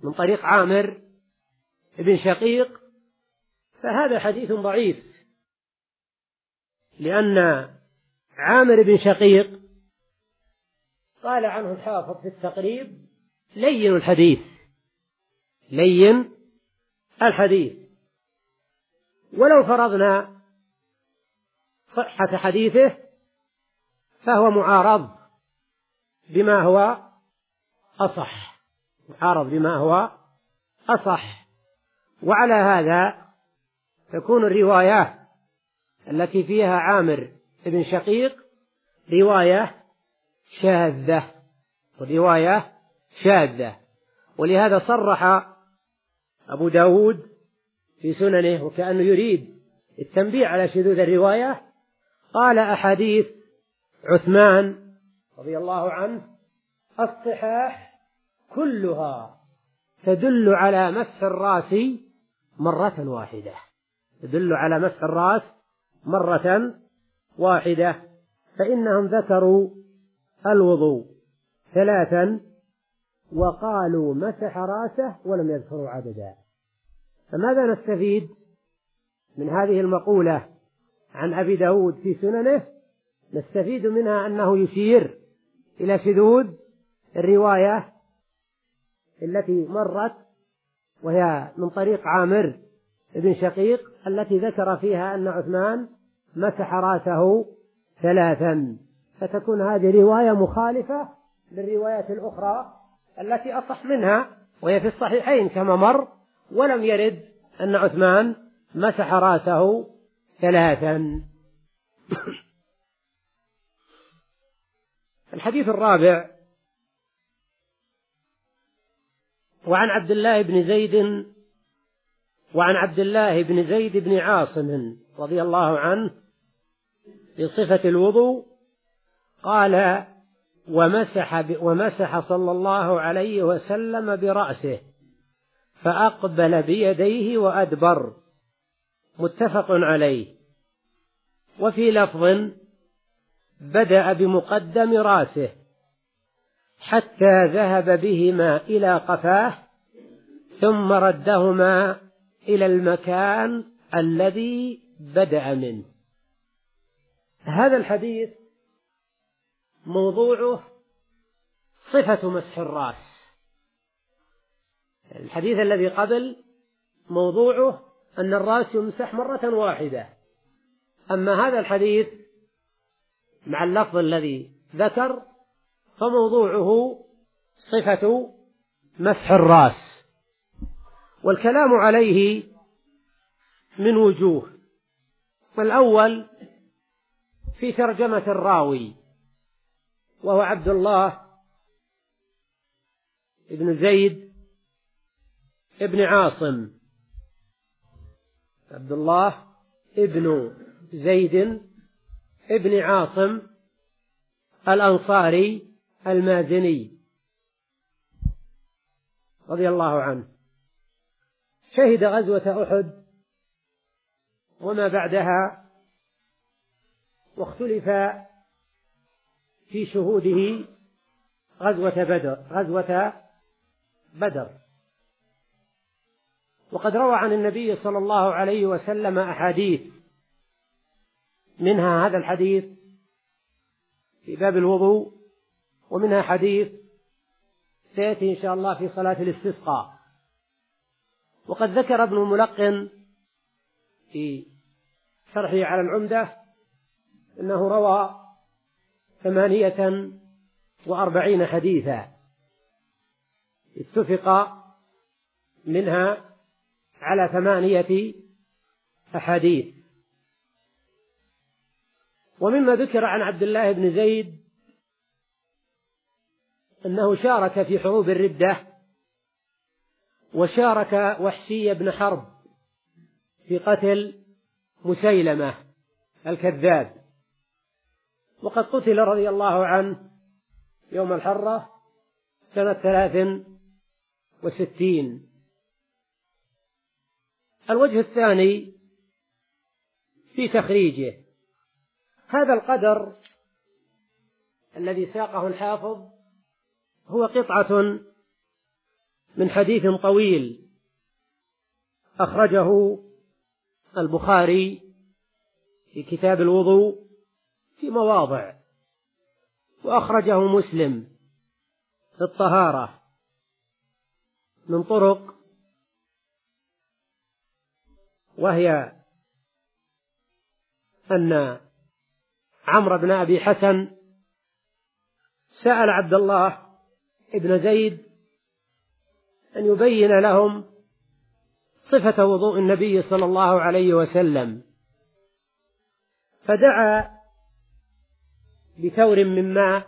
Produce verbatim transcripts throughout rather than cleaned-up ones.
من طريق عامر بن شقيق، فهذا حديث ضعيف، لأن عامر بن شقيق قال عنه الحافظ في التقريب لين الحديث، لين الحديث. ولو فرضنا صحة حديثه فهو معارض بما هو أصح، معارض بما هو أصح. وعلى هذا تكون الرواية التي فيها عامر بن شقيق رواية شاذة، رواية شاذة. ولهذا صرح أبو داود في سننه وكأنه يريد التنبيه على شذوذ الرواية، قال: أحاديث عثمان رضي الله عنه الصحاح كلها تدل على مسح الرأس مرة واحدة، تدل على مسح الرأس مرة واحدة، فإنهم ذكروا الوضوء ثلاثا وقالوا مسح رأسه ولم يذكروا عددا. فماذا نستفيد من هذه المقولة عن أبي داود في سننه؟ نستفيد منها أنه يشير إلى شذوذ الرواية التي مرت، وهي من طريق عامر بن شقيق التي ذكر فيها أن عثمان مسح رأسه ثلاثا، فتكون هذه رواية مخالفة للروايات الأخرى التي أصح منها، وهي في الصحيحين كما مر، ولم يرد أن عثمان مسح رأسه ثلاثا. الحديث الرابع: وعن عبد الله بن زيد وعن عبد الله بن زيد بن عاصم رضي الله عنه في صفة الوضوء قال: ومسح, ومسح صلى الله عليه وسلم برأسه فأقبل بيديه وأدبر، متفق عليه. وفي لفظ: بدأ بمقدم رأسه حتى ذهب بهما إلى قفاه ثم ردهما إلى المكان الذي بدأ منه. هذا الحديث موضوعه صفة مسح الرأس. الحديث الذي قبل موضوعه أن الرأس يمسح مرة واحدة، أما هذا الحديث مع اللفظ الذي ذكر فموضوعه صفة مسح الرأس. والكلام عليه من وجوه. الأول في ترجمة الراوي، وهو عبد الله ابن زيد ابن عاصم، عبد الله ابن زيد ابن عاصم الأنصاري المازني رضي الله عنه، شهد غزوة أحد وما بعدها، واختلف في شهوده غزوة بدر غزوة بدر وقد روى عن النبي صلى الله عليه وسلم أحاديث، منها هذا الحديث في باب الوضوء، ومنها حديث سيأتي إن شاء الله في صلاة الاستسقاء. وقد ذكر ابن الملقن في شرحه على العمدة أنه روى ثمانية وأربعين حديثا اتفق منها على ثمانية أحاديث. ومما ذكر عن عبد الله بن زيد أنه شارك في حروب الردة، وشارك وحشي بن حرب في قتل مسيلمة الكذاب، وقد قتل رضي الله عنه يوم الحرة سنة ثلاث وستين. الوجه الثاني في تخريجه: هذا القدر الذي ساقه الحافظ هو قطعة من حديث طويل أخرجه البخاري في كتاب الوضوء في مواضع، وأخرجه مسلم في الطهارة من طرق، وهي أن عمرو بن أبي حسن سأل عبد الله بن زيد أن يبين لهم صفة وضوء النبي صلى الله عليه وسلم، فدعا بثور من ماء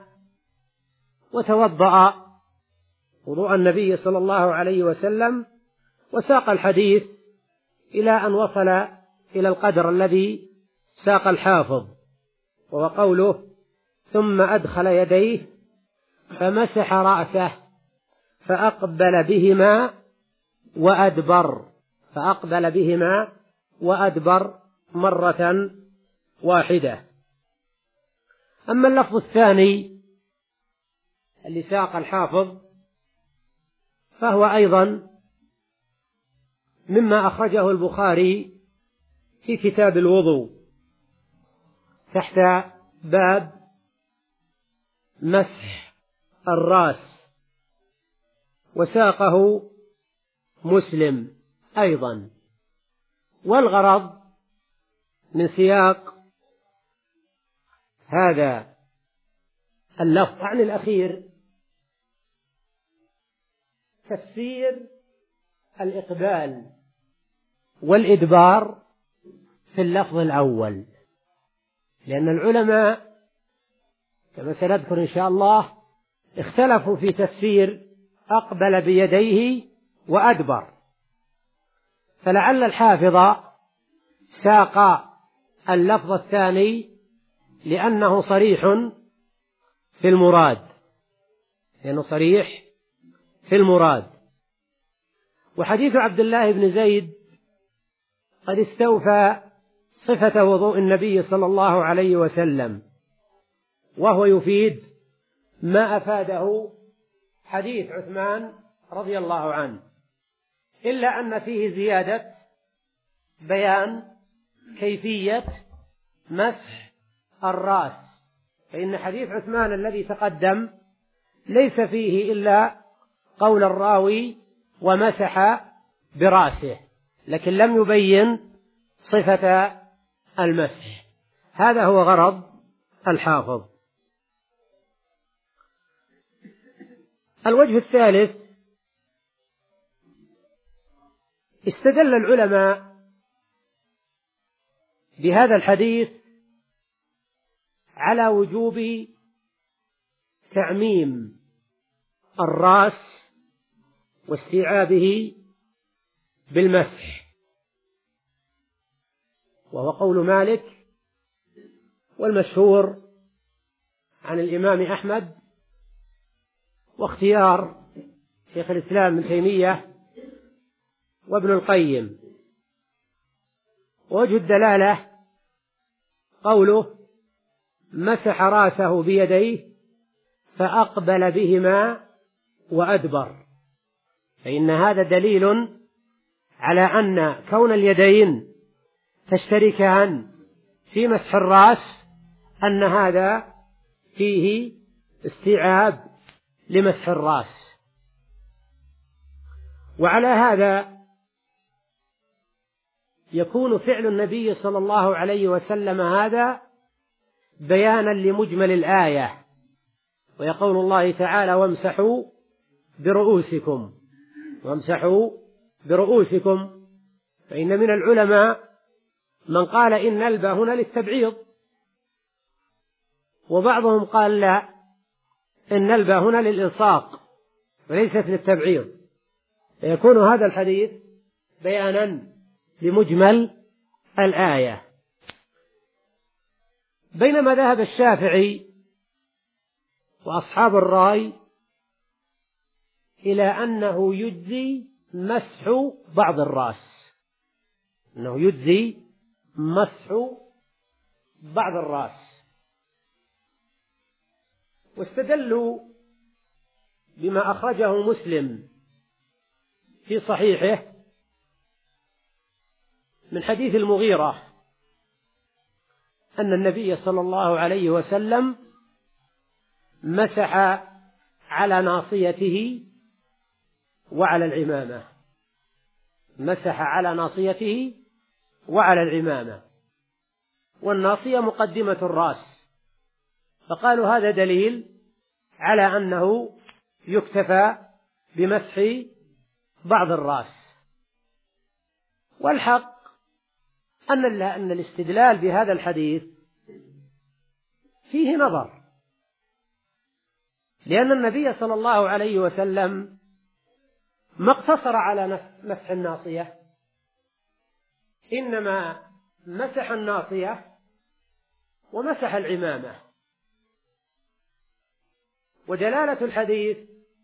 وتوضأ وضوء النبي صلى الله عليه وسلم، وساق الحديث إلى أن وصل إلى القدر الذي ساق الحافظ، وهو قوله: ثم أدخل يديه فمسح رأسه فأقبل بهما وأدبر فأقبل بهما وأدبر مرة واحدة. أما اللفظ الثاني اللي ساق الحافظ فهو أيضا مما أخرجه البخاري في كتاب الوضوء تحت باب مسح الرأس، وساقه مسلم أيضا. والغرض من سياق هذا اللفظ عن الأخير تفسير الإقبال والإدبار في اللفظ الأول، لأن العلماء كما سنذكر إن شاء الله اختلفوا في تفسير أقبل بيديه وأدبر، فلعل الحافظ ساق اللفظ الثاني لأنه صريح في المراد لأنه صريح في المراد. وحديث عبد الله بن زيد قد استوفى صفة وضوء النبي صلى الله عليه وسلم، وهو يفيد ما أفاده حديث عثمان رضي الله عنه، إلا أن فيه زيادة بيان كيفية مسح الرأس، فإن حديث عثمان الذي تقدم ليس فيه إلا قول الراوي ومسح برأسه، لكن لم يبين صفة المسح. هذا هو غرض الحافظ. الوجه الثالث: استدل العلماء بهذا الحديث على وجوب تعميم الرأس واستيعابه بالمسح، وهو قول مالك، والمشهور عن الإمام أحمد، واختيار شيخ الإسلام ابن تيمية وابن القيم. ووجه الدلالة قوله: مسح رأسه بيديه فأقبل بهما وأدبر، فإن هذا دليل على أن كون اليدين تشتركان في مسح الرأس أن هذا فيه استيعاب لمسح الرأس. وعلى هذا يكون فعل النبي صلى الله عليه وسلم هذا بيانا لمجمل الآية، ويقول الله تعالى: وامسحوا برؤوسكم وامسحوا برؤوسكم. فإن من العلماء من قال إن الباء هنا للتبعيض، وبعضهم قال لا، إن الباء هنا للإلصاق وليست للتبعيض، فيكون هذا الحديث بيانا لمجمل الآية. بينما ذهب الشافعي وأصحاب الرأي إلى أنه يجزي مسح بعض الرأس، أنه يجزي مسح بعض الرأس، واستدلوا بما أخرجه مسلم في صحيحه من حديث المغيرة أن النبي صلى الله عليه وسلم مسح على ناصيته وعلى العمامة، مسح على ناصيته وعلى العمامة، والناصية مقدمة الرأس، فقالوا هذا دليل على أنه يكتفى بمسح بعض الرأس. والحق أن أن الاستدلال بهذا الحديث فيه نظر، لأن النبي صلى الله عليه وسلم ما اقتصر على مسح الناصية، إنما مسح الناصية ومسح العمامة. ودلالة الحديث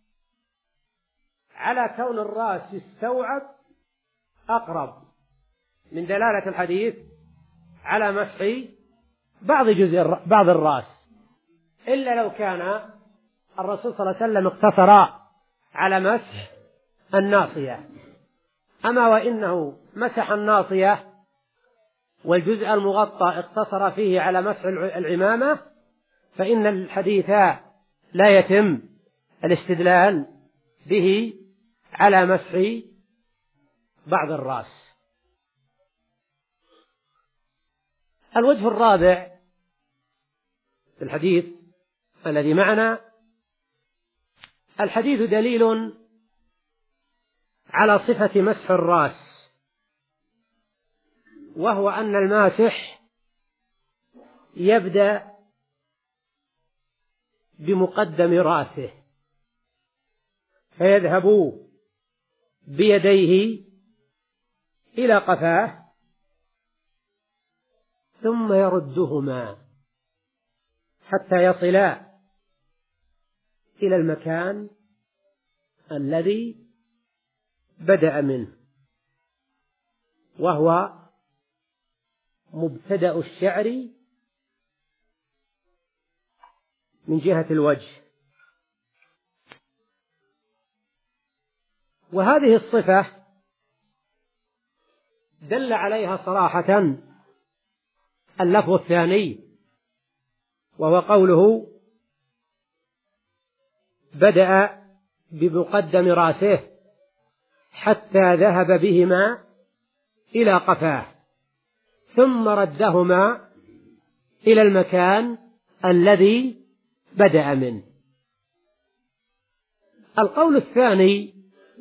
على كون الرأس يستوعب أقرب من دلالة الحديث على مسح بعض جزء بعض الرأس، إلا لو كان الرسول صلى الله عليه وسلم اقتصر على مسح الناصية. أما وإنه مسح الناصية والجزء المغطى اقتصر فيه على مسح العمامة، فإن الحديث لا يتم الاستدلال به على مسح بعض الرأس. الوجه الرابع في الحديث الذي معنا: الحديث دليل على صفة مسح الرأس، وهو أن الماسح يبدأ بمقدم رأسه فيذهب بيديه إلى قفاه ثم يردهما حتى يصلا إلى المكان الذي بدأ منه، وهو مبتدأ الشعر من جهة الوجه. وهذه الصفة دل عليها صراحة اللفظ الثاني، وهو قوله بدأ بمقدم رأسه حتى ذهب بهما إلى قفاه ثم ردهما إلى المكان الذي بدأ منه. القول الثاني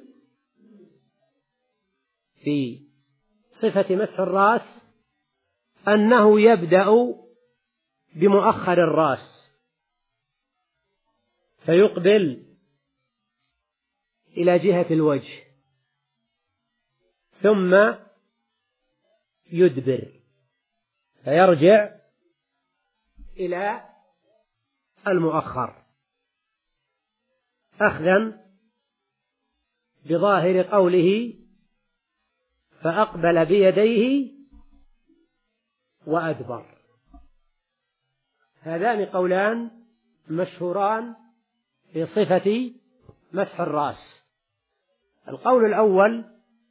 في صفة مسح الرأس أنه يبدأ بمؤخر الرأس فيقبل إلى جهة الوجه ثم يدبر فيرجع إلى المؤخر، أخذا بظاهر قوله فأقبل بيديه وأدبر. هذان قولان مشهوران في صفة مسح الرأس. القول الأول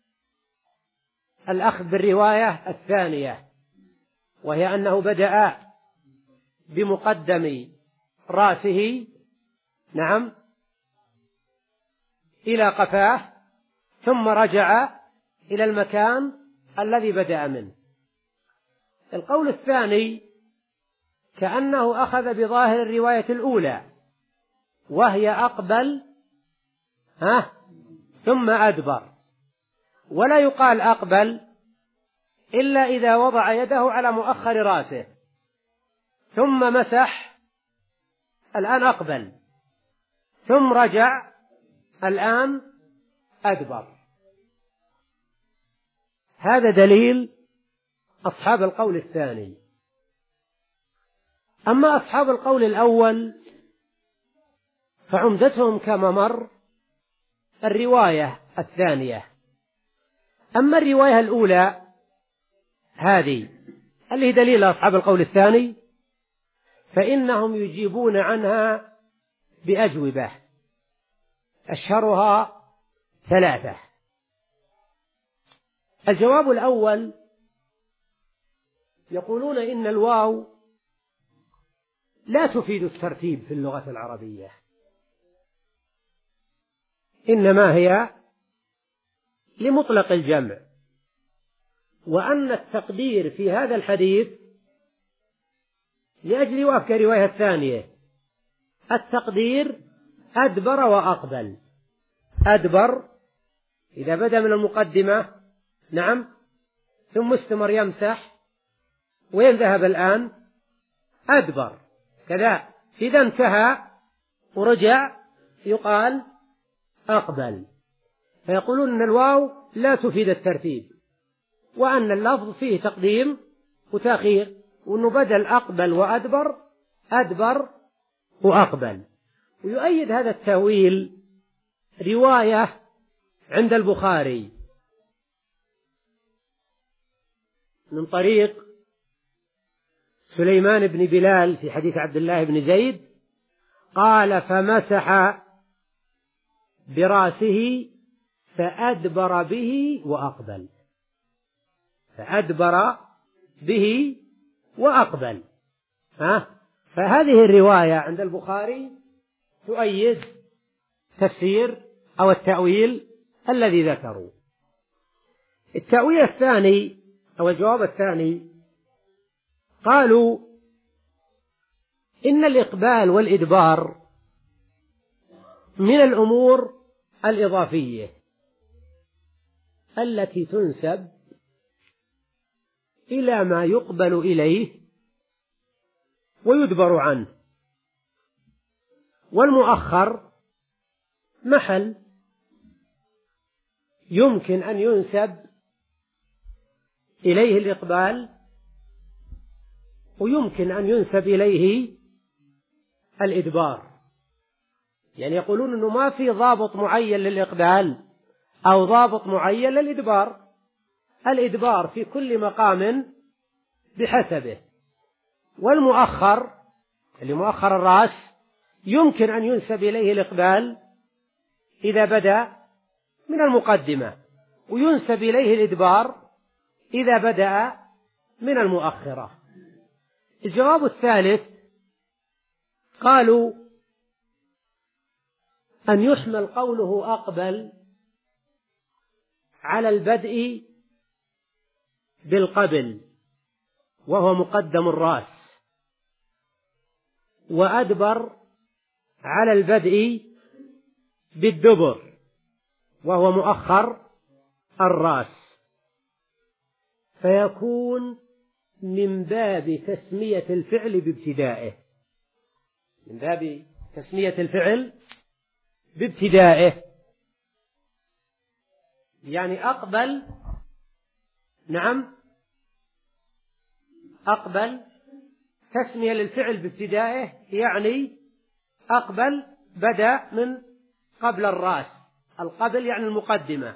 الأخذ بالرواية الثانية، وهي أنه بدأ بمقدم رأسه نعم إلى قفاه ثم رجع إلى المكان الذي بدأ منه. القول الثاني كأنه أخذ بظاهر الرواية الأولى، وهي أقبل ها ثم أدبر، ولا يقال أقبل إلا إذا وضع يده على مؤخر رأسه ثم مسح، الآن أقبل، ثم رجع، الآن أدبر. هذا دليل أصحاب القول الثاني. أما أصحاب القول الأول فعمدتهم كما مر الرواية الثانية. أما الرواية الأولى هذه اللي هي دليل أصحاب القول الثاني فإنهم يجيبون عنها بأجوبة أشهرها ثلاثة. الجواب الأول يقولون إن الواو لا تفيد الترتيب في اللغة العربية، إنما هي لمطلق الجمع، وأن التقدير في هذا الحديث لأجل وفق الرواية الثانية، التقدير أدبر وأقبل. أدبر إذا بدأ من المقدمة، نعم، ثم استمر يمسح، وين ذهب الآن؟ أدبر كذا. إذا انتهى ورجع يقال أقبل. فيقولون أن الواو لا تفيد الترتيب، وأن اللفظ فيه تقديم وتأخير، وأنه بدل أقبل وأدبر أدبر وأقبل. ويؤيد هذا التأويل رواية عند البخاري من طريق سليمان بن بلال في حديث عبد الله بن زيد قال: فمسح برأسه فأدبر به وأقبل. فأدبر به وأقبل. ها؟ فهذه الرواية عند البخاري تؤيد تفسير أو التأويل الذي ذكروا. التأويل الثاني أو الجواب الثاني قالوا إن الإقبال والإدبار من الأمور الإضافية التي تنسب إلى ما يقبل إليه ويدبر عنه، والمؤخر محل يمكن أن ينسب إليه الإقبال ويمكن أن ينسب إليه الإدبار. يعني يقولون أنه ما في ضابط معين للإقبال أو ضابط معين للإدبار. الإدبار في كل مقام بحسبه، والمؤخر اللي مؤخر الرأس يمكن أن ينسب إليه الإقبال إذا بدأ من المقدمة، وينسب إليه الإدبار إذا بدأ من المؤخرة. الجواب الثالث قالوا أن يحمل قوله أقبل على البدء بالقبل وهو مقدم الرأس، وأدبر على البدء بالدبر وهو مؤخر الرأس، فيكون من باب تسمية الفعل بابتدائه. من باب تسمية الفعل بابتدائه، يعني أقبل، نعم، أقبل تسمية للفعل بابتدائه، يعني أقبل بدأ من قبل الرأس، القبل يعني المقدمة.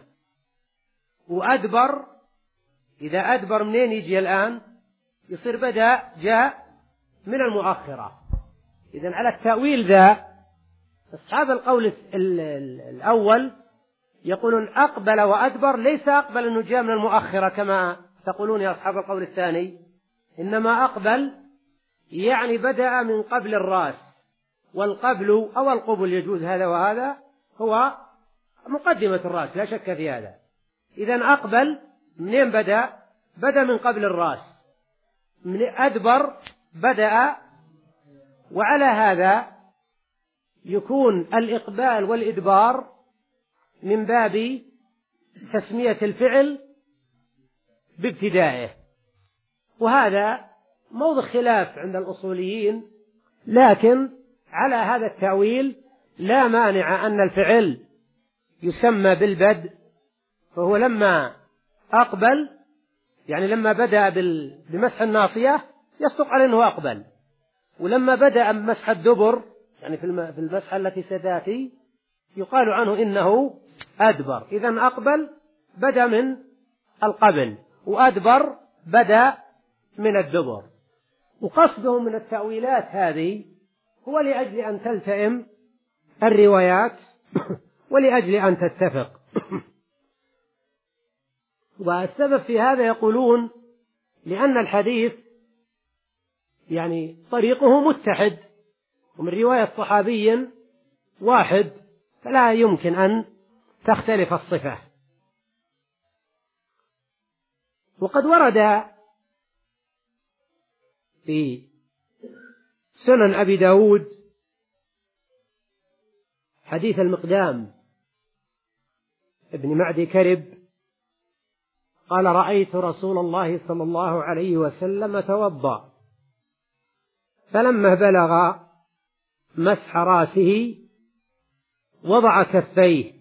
وأدبر إذا أدبر منين يجي الآن؟ يصير بدأ جاء من المؤخرة. إذن على التأويل ذا أصحاب القول الأول يقولون أقبل وأدبر ليس أقبل أنه جاء من المؤخرة كما تقولون يا أصحاب القول الثاني، إنما أقبل يعني بدأ من قبل الرأس، والقبل أو القبل يجوز هذا وهذا هو مقدمة الرأس لا شك في هذا. إذن أقبل منين بدأ؟ بدأ من قبل الرأس. من أدبر بدأ، وعلى هذا يكون الإقبال والإدبار من باب تسمية الفعل بابتدائه. وهذا موضع خلاف عند الأصوليين، لكن على هذا التأويل لا مانع أن الفعل يسمى بالبدء، فهو لما أقبل يعني لما بدأ بمسح الناصية يصدق على أنه أقبل، ولما بدأ بمسح الدبر يعني في المسحة التي ستأتي يقال عنه إنه أدبر. إذن أقبل بدأ من القبل، وأدبر بدأ من الدبر. وقصدهم من التأويلات هذه هو لأجل أن تلتئم الروايات ولأجل أن تتفق. والسبب في هذا يقولون لأن الحديث يعني طريقه متحد ومن رواية صحابي واحد، فلا يمكن أن تختلف الصفة. وقد ورد في سنن أبي داود حديث المقدام ابن معدي كرب قال: رأيت رسول الله صلى الله عليه وسلم توضأ، فلما بلغ مسح رأسه وضع كفيه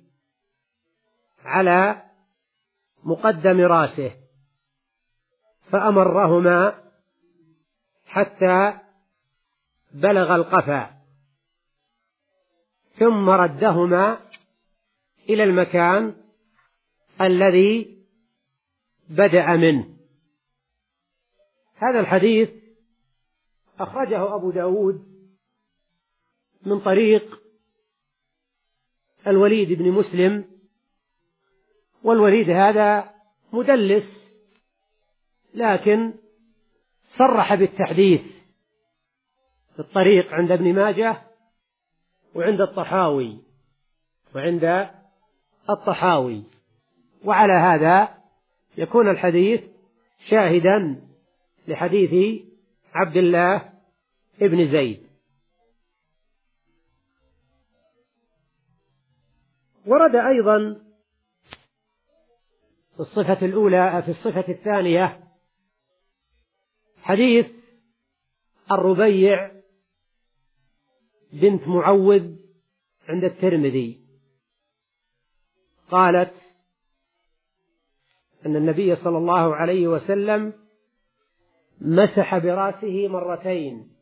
على مقدم رأسه فأمرهما حتى بلغ القفا، ثم ردهما إلى المكان الذي بدأ منه. هذا الحديث أخرجه أبو داود من طريق الوليد بن مسلم، والوليد هذا مدلس لكن صرح بالتحديث في الطريق عند ابن ماجه وعند الطحاوي وعند الطحاوي، وعلى هذا يكون الحديث شاهدا لحديث عبد الله ابن زيد. ورد أيضا في الصفة الأولى في الصفة الثانية حديث الربيع بنت معوذ عند الترمذي، قالت أن النبي صلى الله عليه وسلم مسح برأسه مرتين،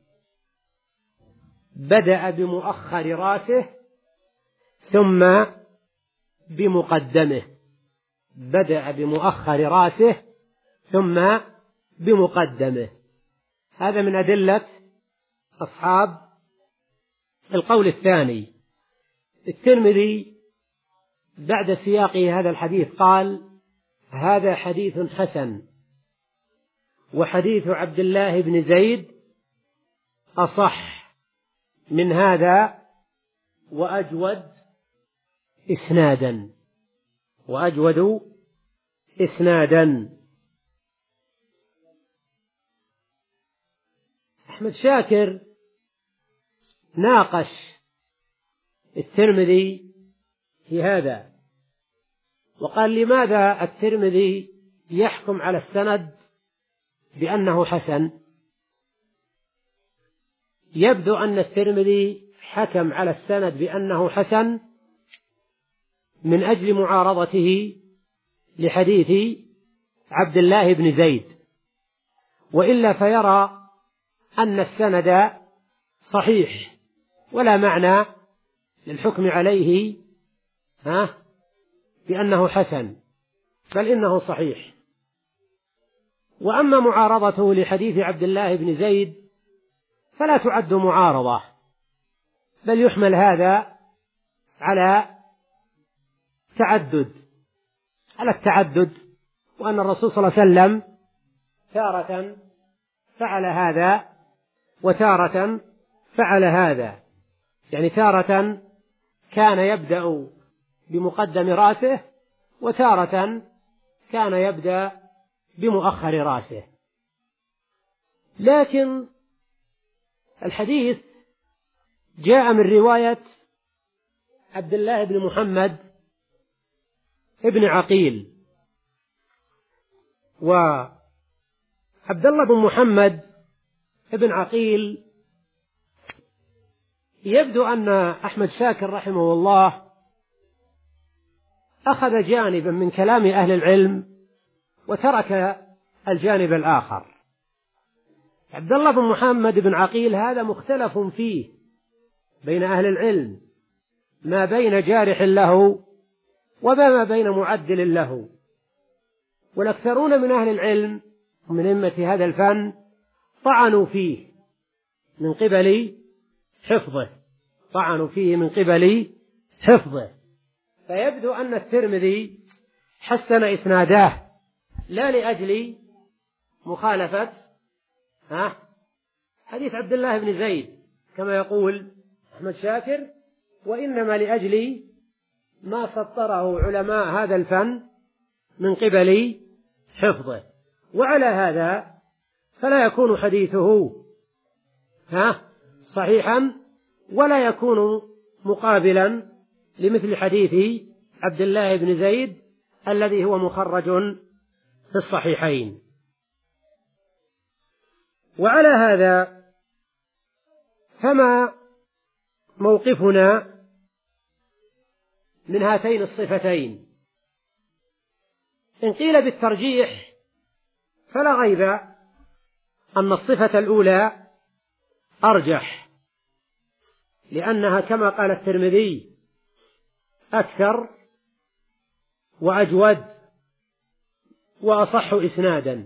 بدأ بمؤخر رأسه ثم بمقدمه، بدأ بمؤخر رأسه ثم بمقدمه. هذا من أدلة أصحاب القول الثاني. الترمذي بعد سياقه هذا الحديث قال: هذا حديث حسن، وحديث عبد الله بن زيد أصح من هذا وأجود إسنادا وأجود إسنادا. أحمد شاكر ناقش الترمذي في هذا وقال: لماذا الترمذي يحكم على السند بأنه حسن؟ يبدو أن الترمذي حكم على السند بأنه حسن من أجل معارضته لحديث عبد الله بن زيد، وإلا فيرى أن السند صحيح ولا معنى للحكم عليه ها بأنه حسن، بل إنه صحيح. وأما معارضته لحديث عبد الله بن زيد فلا تعد معارضة، بل يحمل هذا على تعدد على التعدد، وأن الرسول صلى الله عليه وسلم تارة فعل هذا وتارة فعل هذا، يعني تارة كان يبدأ بمقدم رأسه وتارة كان يبدأ بمؤخر رأسه. لكن الحديث جاء من رواية عبد الله بن محمد ابن عقيل، وعبد الله بن محمد ابن عقيل يبدو أن أحمد شاكر رحمه الله أخذ جانبا من كلام أهل العلم وترك الجانب الآخر. عبد الله بن محمد بن عقيل هذا مختلف فيه بين أهل العلم، ما بين جارح له وما بين معدل له، والأكثرون من أهل العلم ومن أئمة هذا الفن طعنوا فيه من قبل حفظه طعنوا فيه من قبل حفظه فيبدو أن الترمذي حسن إسناده لا لأجل مخالفة ها حديث عبد الله بن زيد كما يقول أحمد شاكر، وإنما لأجل ما سطره علماء هذا الفن من قبل حفظه. وعلى هذا فلا يكون حديثه ها صحيحا ولا يكون مقابلا لمثل حديث عبد الله بن زيد الذي هو مخرج في الصحيحين. وعلى هذا فما موقفنا من هاتين الصفتين؟ إن قيل بالترجيح فلا ريب أن الصفة الأولى أرجح، لأنها كما قال الترمذي أكثر وأجود وأصح إسنادا.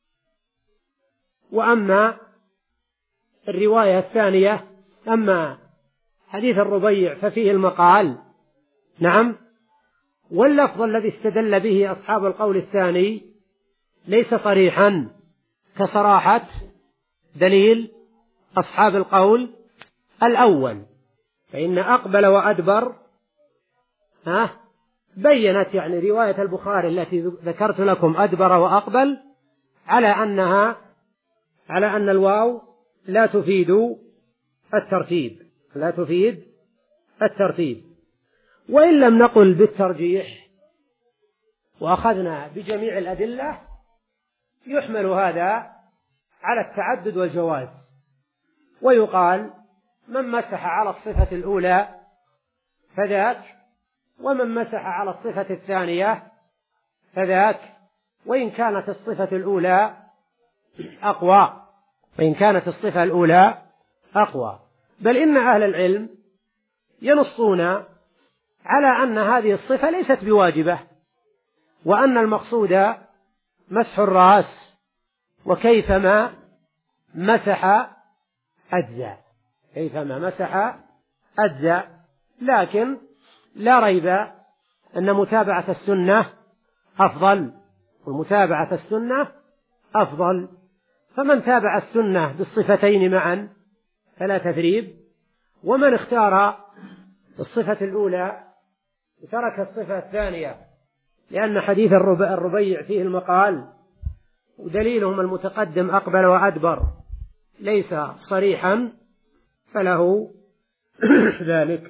وأما الرواية الثانية، أما حديث الربيع ففيه المقال نعم، واللفظ الذي استدل به أصحاب القول الثاني ليس صريحا كصراحة دليل أصحاب القول الأول، فإن أقبل وأدبر ها بينت يعني رواية البخاري التي ذكرت لكم أدبر وأقبل على أنها على أن الواو لا تفيد الترتيب لا تفيد الترتيب. وإن لم نقل بالترجيح وأخذنا بجميع الأدلة يحمل هذا على التعدد والجواز، ويقال من مسح على الصفة الأولى فذاك، ومن مسح على الصفة الثانية فذاك، وإن كانت الصفة الأولى أقوى وإن كانت الصفة الأولى أقوى. بل إن أهل العلم ينصون على أن هذه الصفة ليست بواجبة، وأن المقصود مسح الرأس، وكيفما مسح أجزاء كيفما مسح أجزاء لكن لا ريب أن متابعة السنة أفضل، والمتابعة السنة أفضل. فمن تابع السنة بالصفتين معا فلا تثريب، ومن اختار الصفة الأولى وترك الصفة الثانية لأن حديث الربيع فيه المقال ودليلهم المتقدم أقبل وأدبر ليس صريحا فله ذلك.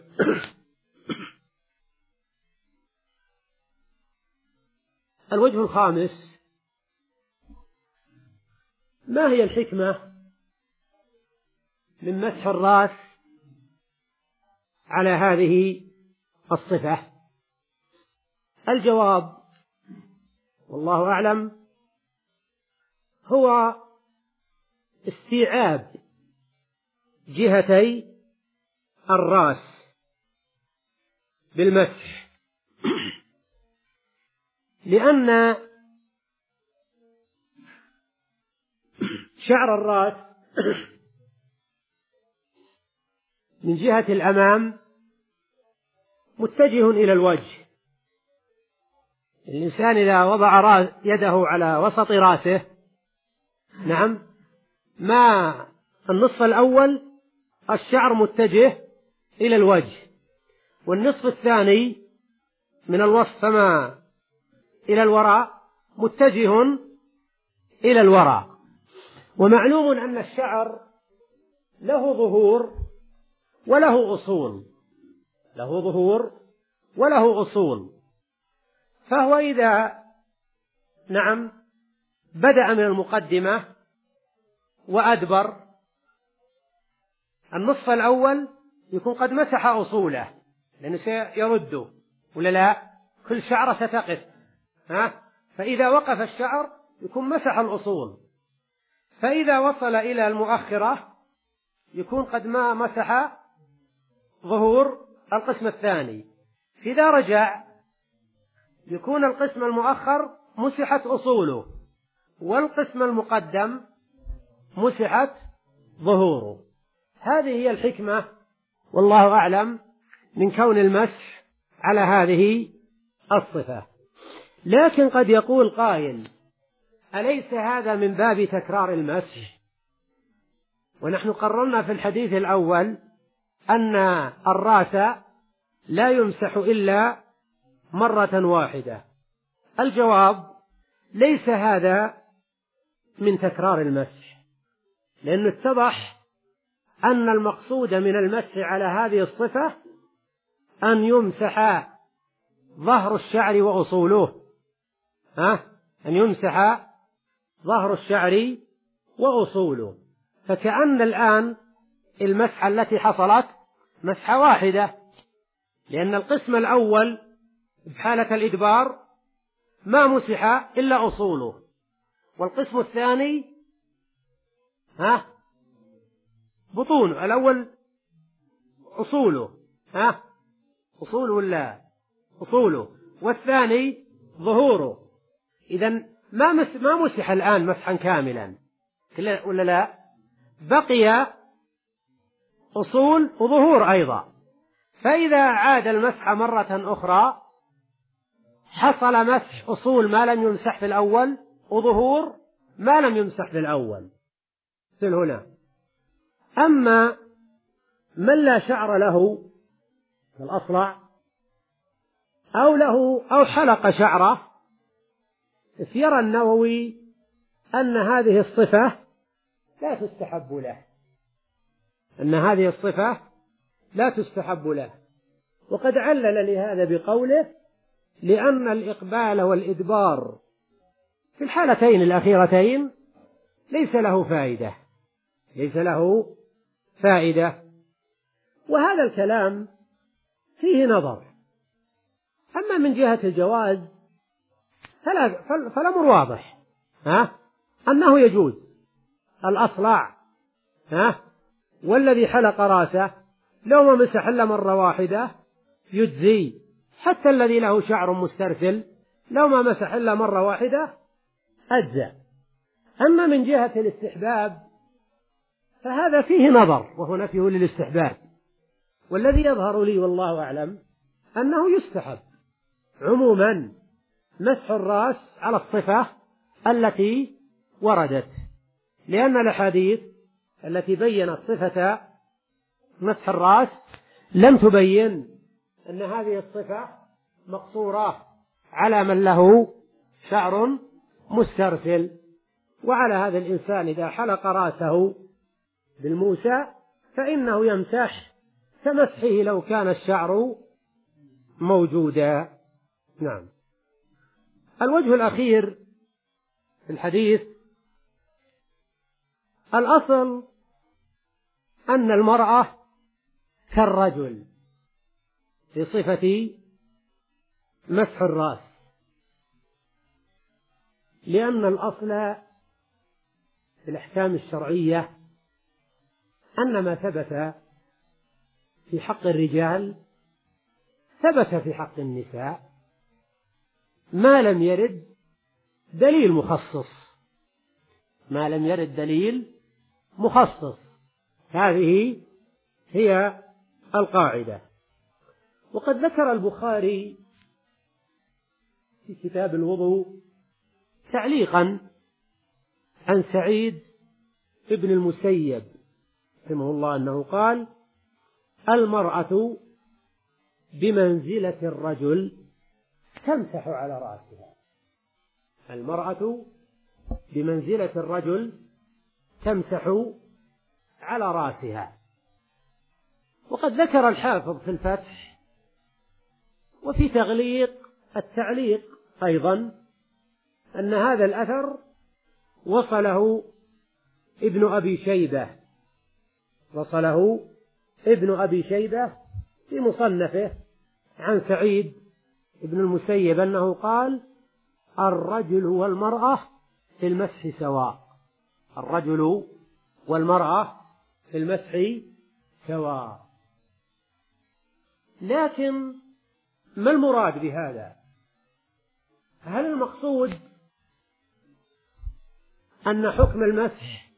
الوجه الخامس: ما هي الحكمة من مسح الرأس على هذه الصفة؟ الجواب والله أعلم هو استيعاب جهتي الرأس بالمسح، لأن شعر الرأس من جهة الأمام متجه إلى الوجه. الإنسان إذا وضع يده على وسط رأسه نعم ما النصف الأول الشعر متجه إلى الوجه، والنصف الثاني من الوسط فما إلى الوراء متجه إلى الوراء. ومعلوم أن الشعر له ظهور وله أصول له ظهور وله أصول فهو إذا نعم بدأ من المقدمة وأدبر النصف الأول يكون قد مسح أصوله، لأنه سيرد ولا لا، كل شعرة ستقف ها؟ فإذا وقف الشعر يكون مسح الأصول، فإذا وصل إلى المؤخرة يكون قد ما مسح ظهور القسم الثاني. إذا رجع يكون القسم المؤخر مسحت أصوله، والقسم المقدم مسحت ظهوره. هذه هي الحكمة والله أعلم من كون المسح على هذه الصفة. لكن قد يقول قائل: أليس هذا من باب تكرار المسح؟ ونحن قررنا في الحديث الأول أن الرأس لا يمسح إلا مرة واحدة. الجواب: ليس هذا من تكرار المسح، لأنه اتضح أن المقصود من المسح على هذه الصفة أن يمسح ظهر الشعر وأصوله، ها؟ أن يمسح ظهر الشعر وأصوله. فكأن الآن المسحة التي حصلت مسحة واحدة، لأن القسم الأول بحالة الإدبار ما مسح إلا أصوله، والقسم الثاني ها بطونه. الأول أصوله، ها أصوله ولا أصوله، والثاني ظهوره. إذن ما مس ما مسح الآن مسحا كاملا ولا لا؟ بقي أصول وظهور أيضا. فإذا عاد المسح مرة أخرى حصل مسح أصول ما لم يمسح في الأول وظهور ما لم يمسح في الأول. في هنا أما من لا شعر له الأصلع أو له أو حلق شعره، فيرى النووي أن هذه الصفة لا تستحب له، أن هذه الصفة لا تستحب له. وقد علل لهذا بقوله: لأن الإقبال والإدبار في الحالتين الأخيرتين ليس له فائدة، ليس له فائدة. وهذا الكلام فيه نظر. أما من جهة الجواز فلا فالأمر واضح، ها أنه يجوز الأصلع ها والذي حلق راسه لو ما مسح إلا مرة واحدة يجزي، حتى الذي له شعر مسترسل لو ما مسح إلا مرة واحدة أجزى. أما من جهة الاستحباب فهذا فيه نظر، وهو نفيه للاستحباب، والذي يظهر لي والله أعلم أنه يستحب عموما مسح الرأس على الصفة التي وردت، لأن الأحاديث التي بينت صفة مسح الرأس لم تبين أن هذه الصفة مقصورة على من له شعر مسترسل. وعلى هذا الإنسان إذا حلق رأسه بالموسى فإنه يمسح كمسحه لو كان الشعر موجودا. نعم. الوجه الأخير في الحديث: الأصل أن المرأة كالرجل في صفة مسح الرأس، لأن الأصل في الأحكام الشرعية أن ما ثبت في حق الرجال ثبت في حق النساء ما لم يرد دليل مخصص، ما لم يرد دليل مخصص. هذه هي القاعدة. وقد ذكر البخاري في كتاب الوضوء تعليقا عن سعيد ابن المسيب رحمه الله أنه قال: المرأة بمنزلة الرجل تمسح على رأسها. المرأة بمنزلة الرجل تمسح على رأسها. وقد ذكر الحافظ في الفتح وفي تغليق التعليق أيضا أن هذا الأثر وصله ابن أبي شيبة وصله ابن أبي شيبة في مصنفه عن سعيد ابن المسيب أنه قال: الرجل والمرأة في المسح سواء. الرجل والمرأة في المسح سواء. لكن ما المراد بهذا؟ هل المقصود أن حكم المسح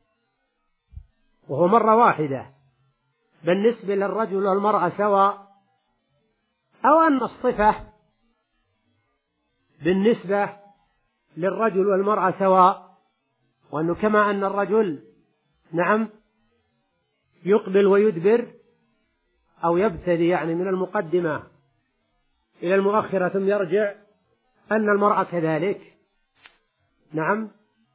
وهو مرة واحدة بالنسبة للرجل والمرأة سواء، أو أن الصفة بالنسبة للرجل والمرأة سواء، وأنه كما أن الرجل نعم يقبل ويدبر أو يبتدي يعني من المقدمة إلى المؤخرة ثم يرجع، أن المرأة كذلك. نعم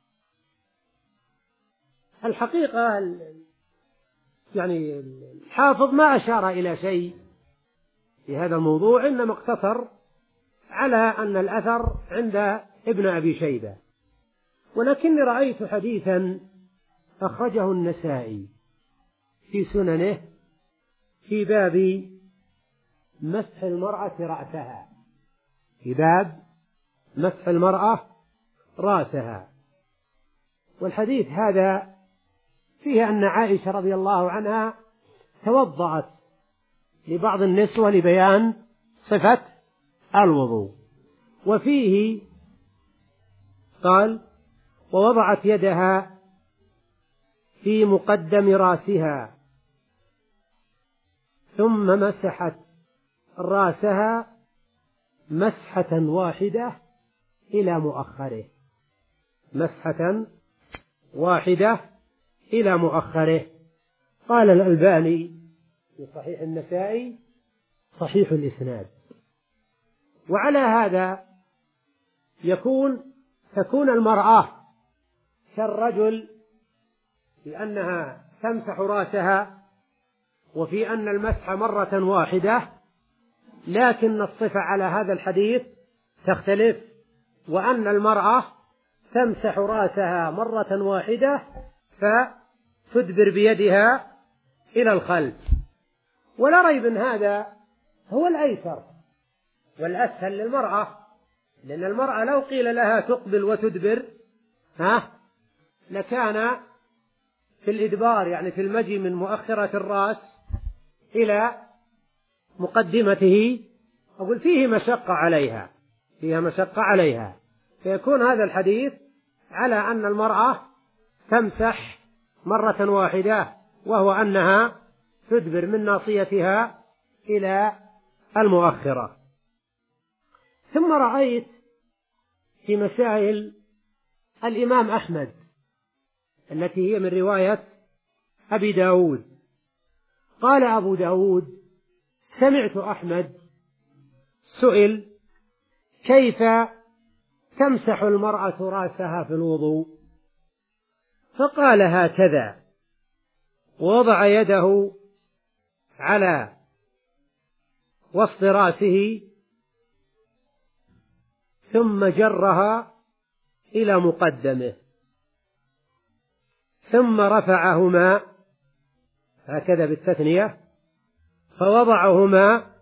الحقيقة يعني الحافظ ما أشار إلى شيء في هذا الموضوع، إنما اقتصر على أن الأثر عند ابن أبي شيبة. ولكني رأيت حديثا أخرجه النسائي في سننه في باب مسح المرأة رأسها، في باب مسح المرأة رأسها. والحديث هذا فيه أن عائشة رضي الله عنها توضأت لبعض النسوة لبيان صفة الوضوء، وفيه قال: ووضعت يدها في مقدم رأسها ثم مسحت رأسها مسحة واحدة إلى مؤخره، مسحة واحدة إلى مؤخره. قال الألباني في صحيح النسائي صحيح الإسناد. وعلى هذا يكون تكون المرأة كالرجل في أنها تمسح رأسها، وفي أن المسح مرة واحدة، لكن الصفة على هذا الحديث تختلف، وأن المرأة تمسح رأسها مرة واحدة فتدبر بيدها إلى الخلف. ولا ريب أن هذا هو الأيسر والأسهل للمرأة، لأن المرأة لو قيل لها تقبل وتدبر ها لكان في الإدبار يعني في المجي من مؤخرة الرأس إلى مقدمته أقول فيه مشقة عليها فيها مشقة عليها فيكون هذا الحديث على أن المرأة تمسح مرة واحدة، وهو أنها تدبر من ناصيتها إلى المؤخرة. ثم رأيت في مسائل الإمام أحمد التي هي من رواية أبي داود، قال أبو داود: سمعت أحمد سئل كيف تمسح المرأة رأسها في الوضوء، فقال: هكذا، ووضع يده على وسط رأسه ثم جرها إلى مقدمه ثم رفعهما هكذا بالتثنية فوضعهما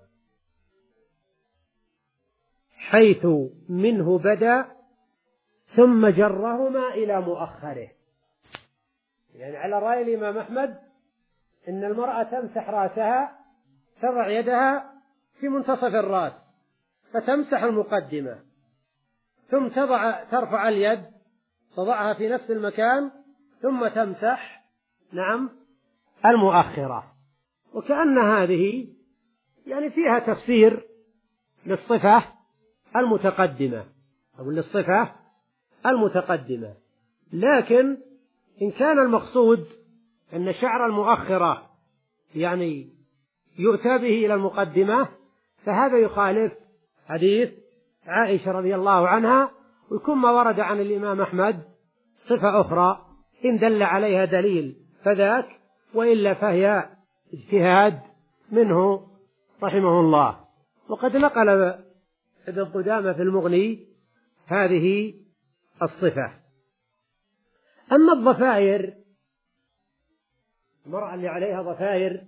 حيث منه بدأ ثم جرهما إلى مؤخره. يعني على رأي الإمام أحمد إن المرأة تمسح رأسها تضع يدها في منتصف الرأس فتمسح المقدمة، ثم تضع ترفع اليد تضعها في نفس المكان ثم تمسح نعم المؤخرة. وكأن هذه يعني فيها تفسير للصفة المتقدمة أو للصفة المتقدمة، لكن إن كان المقصود أن شعر المؤخرة يعني يؤتى به إلى المقدمة فهذا يخالف حديث عائشة رضي الله عنها، ويكون ما ورد عن الإمام أحمد صفة أخرى إن دل عليها دليل فذاك، وإلا فهي اجتهاد منه رحمه الله. وقد نقل ابن قدامة في المغني هذه الصفة. أما الضفائر، المرأة اللي عليها ضفائر،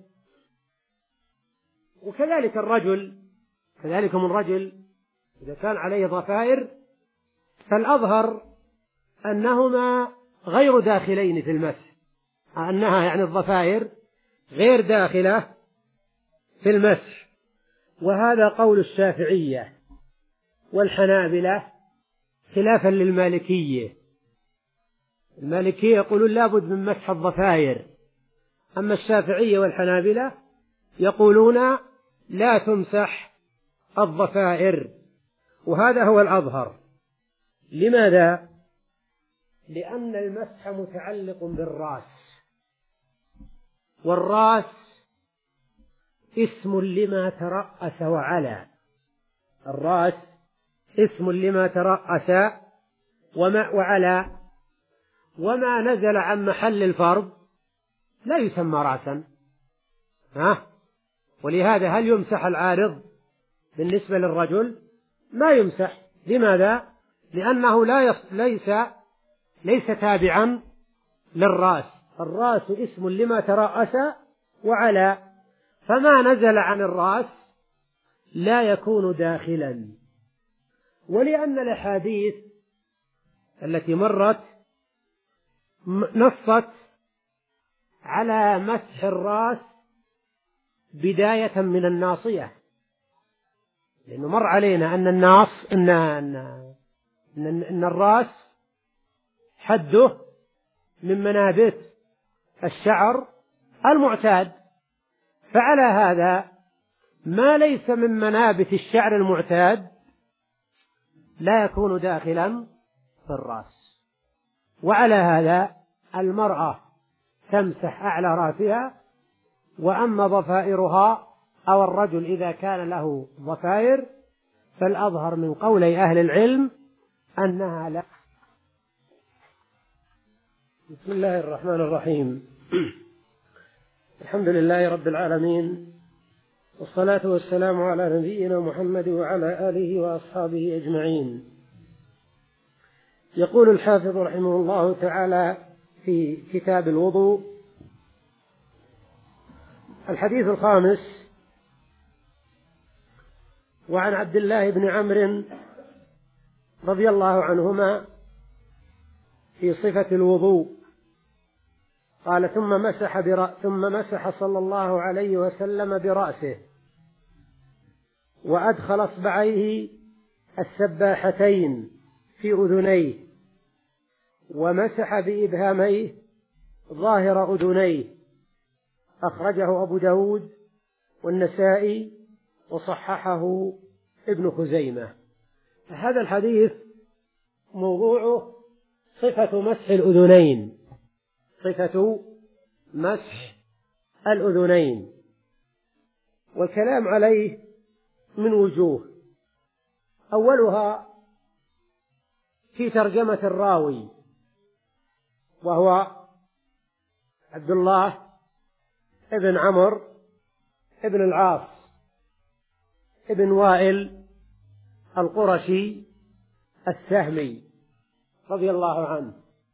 وكذلك الرجل كذلك من الرجل إذا كان عليه ضفائر، فالأظهر أنهما غير داخلين في المسح، أنها يعني الضفائر غير داخلة في المسح. وهذا قول الشافعية والحنابلة خلافا للمالكية. المالكية يقولون لا بد من مسح الضفائر، أما الشافعية والحنابلة يقولون لا تمسح الضفائر، وهذا هو الأظهر، لماذا؟ لأن المسح متعلق بالرأس، والرأس اسم لما ترأس وعلى، الرأس اسم لما ترأس وما وعلى، وما نزل عن محل الفرض لا يسمى رأسا. ها؟ ولهذا هل يمسح العارض بالنسبة للرجل؟ ما يمسح. لماذا؟ لأنه لا يص... ليس ليس تابعا للرأس، الرأس اسم لما ترأس وعلى، فما نزل عن الرأس لا يكون داخلا. ولأن الأحاديث التي مرت نصت على مسح الرأس بداية من الناصية، لأنه مر علينا أن الناص إن, إن, إن, إن الرأس حده من منابت الشعر المعتاد، فعلى هذا ما ليس من منابت الشعر المعتاد لا يكون داخلا في الرأس. وعلى هذا المرأة تمسح أعلى رأسها، وأما ضفائرها أو الرجل إذا كان له ضفائر فالأظهر من قولي أهل العلم أنها لا. بسم الله الرحمن الرحيم. الحمد لله رب العالمين، والصلاة والسلام على نبينا محمد وعلى آله وأصحابه أجمعين. يقول الحافظ رحمه الله تعالى في كتاب الوضوء: الحديث الخامس: وعن عبد الله بن عمرو رضي الله عنهما في صفة الوضوء قال: ثم مسح برأ ثم مسح صلى الله عليه وسلم برأسه، وأدخل إصبعيه السباحتين في أذنيه، ومسح بإبهاميه ظاهر أذنيه. أخرجه أبو داود والنسائي وصححه ابن خزيمة. هذا الحديث موضوعه صفة مسح الأذنين، صفة مسح الأذنين، والكلام عليه من وجوه. أولها في ترجمة الراوي، وهو عبد الله ابن عمرو ابن العاص ابن وائل القرشي السهمي رضي الله عنه.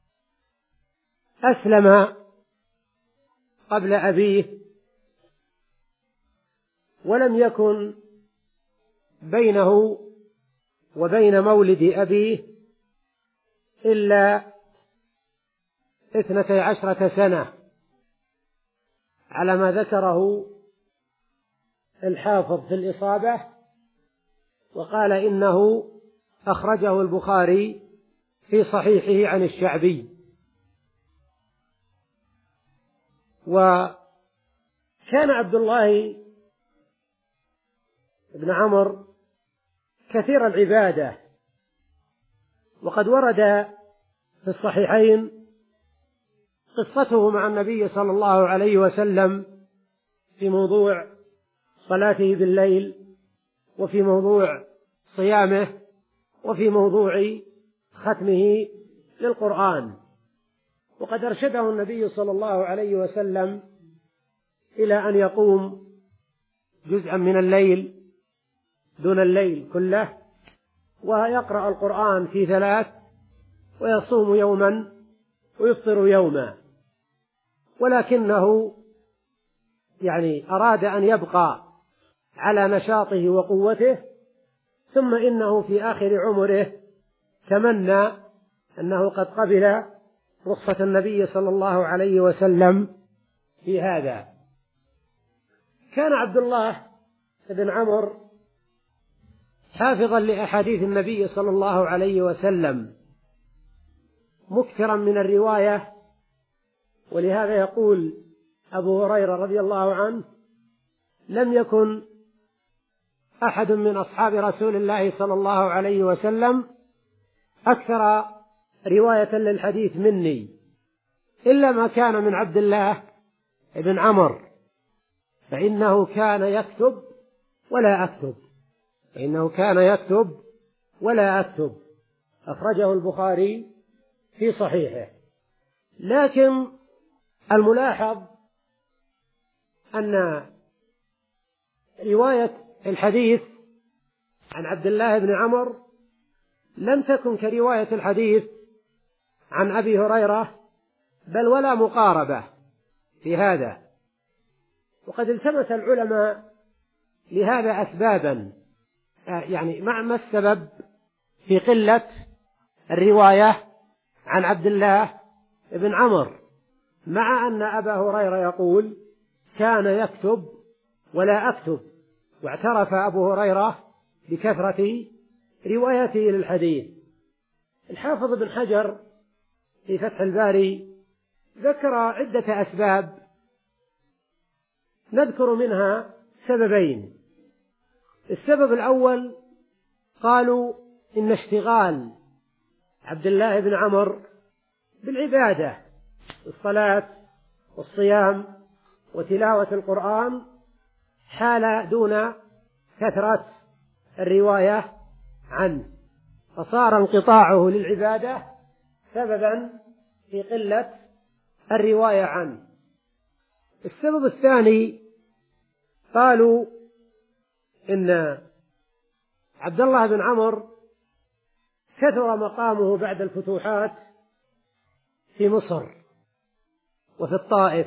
أسلم قبل أبيه، ولم يكن بينه وبين مولد أبيه إلا اثنتي عشرة سنة على ما ذكره الحافظ في الإصابة، وقال إنه أخرجه البخاري في صحيحه عن الشعبي. وكان عبد الله بن عمرو كثير العبادة، وقد ورد في الصحيحين قصته مع النبي صلى الله عليه وسلم في موضوع صلاته بالليل، وفي موضوع صيامه، وفي موضوع ختمه للقرآن. وقد أرشده النبي صلى الله عليه وسلم إلى أن يقوم جزءا من الليل دون الليل كله، ويقرأ القرآن في ثلاث، ويصوم يوما ويفطر يوما. ولكنه يعني أراد أن يبقى على نشاطه وقوته، ثم إنه في آخر عمره تمنى أنه قد قبل رخصة النبي صلى الله عليه وسلم في هذا. كان عبد الله بن عمرو حافظا لأحاديث النبي صلى الله عليه وسلم، مكثرا من الرواية، ولهذا يقول أبو هريرة رضي الله عنه: لم يكن أحد من أصحاب رسول الله صلى الله عليه وسلم أكثر رواية للحديث مني إلا ما كان من عبد الله بن عمرو فإنه كان يكتب ولا أكتب فإنه كان يكتب ولا أكتب أخرجه البخاري في صحيحه. لكن الملاحظ أن رواية الحديث عن عبد الله بن عمرو لم تكن كرواية الحديث عن أبي هريرة بل ولا مقاربة في هذا. وقد التمس العلماء لهذا أسبابا، يعني ما السبب في قلة الرواية عن عبد الله بن عمرو مع أن أبا هريرة يقول كان يكتب ولا أكتب، واعترف أبو هريرة بكثرة روايته للحديث. الحافظ بن حجر في فتح الباري ذكر عدة أسباب نذكر منها سببين. السبب الأول قالوا إن اشتغال عبد الله بن عمرو بالعبادة الصلاة والصيام وتلاوة القرآن حال دون كثرة الرواية عنه، فصار انقطاعه للعبادة سببا في قلة الرواية عنه. السبب الثاني قالوا إن عبد الله بن عمرو كثر مقامه بعد الفتوحات في مصر وفي الطائف،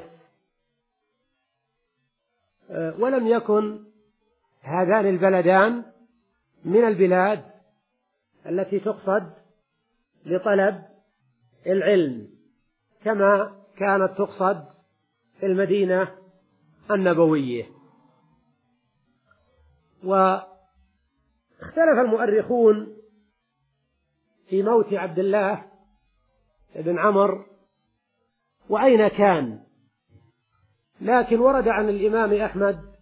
ولم يكن هذان البلدان من البلاد التي تقصد لطلب العلم كما كانت تقصد في المدينة النبوية. واختلف المؤرخون في موت عبد الله بن عمرو وأين كان، لكن ورد عن الإمام أحمد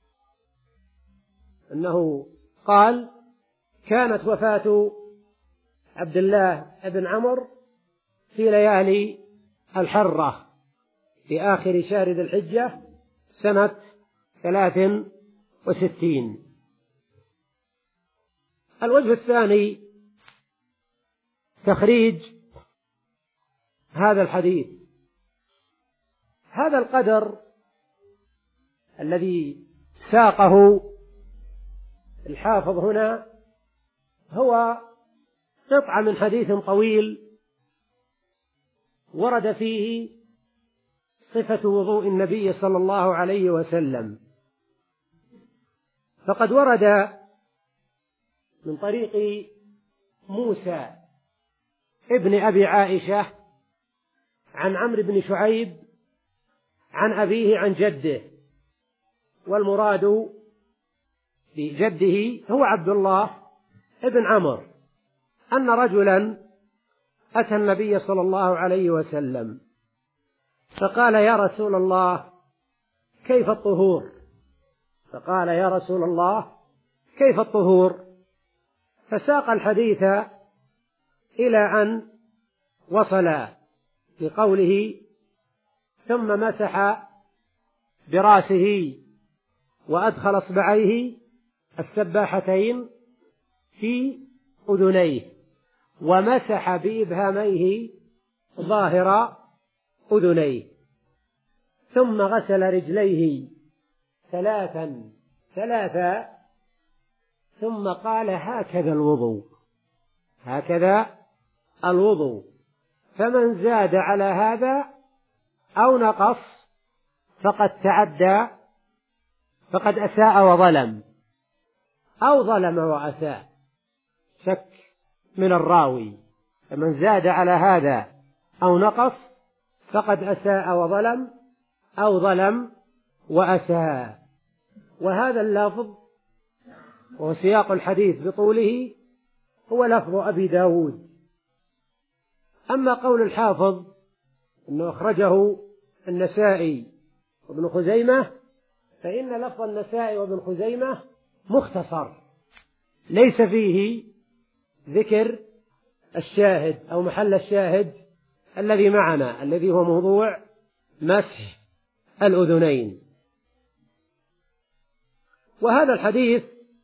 أنه قال كانت وفاة عبد الله بن عمرو في ليالي الحرة في آخر شهر ذي الحجة سنة ثلاث وستين. الوجه الثاني تخريج هذا الحديث. هذا القدر الذي ساقه الحافظ هنا هو قطعة من حديث طويل ورد فيه صفة وضوء النبي صلى الله عليه وسلم. فقد ورد من طريق موسى ابن أبي عائشة عن عمرو بن شعيب عن أبيه عن جده، والمراد بجده هو عبد الله ابن عمرو، أن رجلا أتى النبي صلى الله عليه وسلم فقال يا رسول الله كيف الطهور؟ فقال يا رسول الله كيف الطهور؟ فساق الحديث إلى أن وصل لقوله ثم مسح براسه وأدخل اصبعيه السباحتين في أذنيه ومسح بإبهاميه ظاهر أذنيه ثم غسل رجليه ثلاثا ثلاثا ثم قال هكذا الوضوء هكذا الوضوء فمن زاد على هذا أو نقص فقد تعدى فقد أساء وظلم أو ظلم وأساء، شك من الراوي، فمن زاد على هذا أو نقص فقد أساء وظلم أو ظلم وأساء. وهذا اللفظ وسياق الحديث بطوله هو لفظ أبي داود. أما قول الحافظ أنه أخرجه النسائي وابن خزيمة فإن لفظ النسائي وابن خزيمة مختصر ليس فيه ذكر الشاهد أو محل الشاهد الذي معنا، الذي هو موضوع مسح الأذنين. وهذا الحديث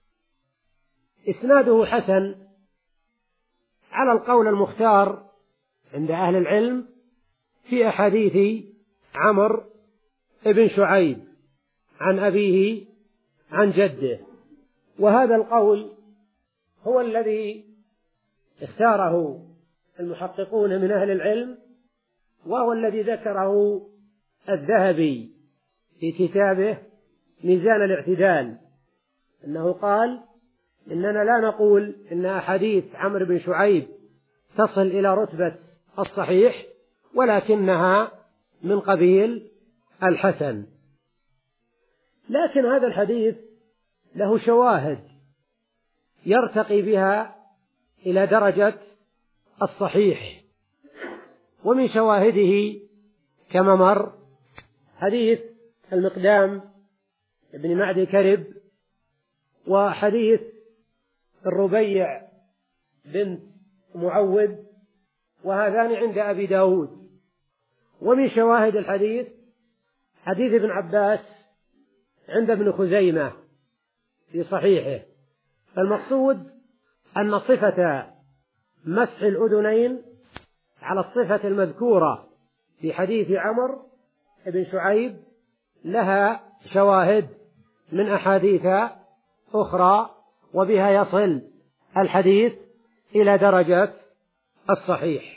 إسناده حسن على القول المختار عند أهل العلم في أحاديث عمرو بن شعيب عن أبيه عن جده، وهذا القول هو الذي اختاره المحققون من أهل العلم، وهو الذي ذكره الذهبي في كتابه ميزان الاعتدال، أنه قال إننا لا نقول إن أحاديث عمرو بن شعيب تصل إلى رتبة الصحيح، ولكنها من قبيل الحسن. لكن هذا الحديث له شواهد يرتقي بها إلى درجة الصحيح، ومن شواهده كما مر حديث المقدام ابن معدي كرب، وحديث الربيع بنت معوذ، وهذان عند أبي داود. ومن شواهد الحديث حديث ابن عباس عند ابن خزيمة في صحيحه. فالمقصود أن صفة مسح الأذنين على الصفة المذكورة في حديث عمرو بن شعيب لها شواهد من أحاديث أخرى، وبها يصل الحديث إلى درجة الصحيح.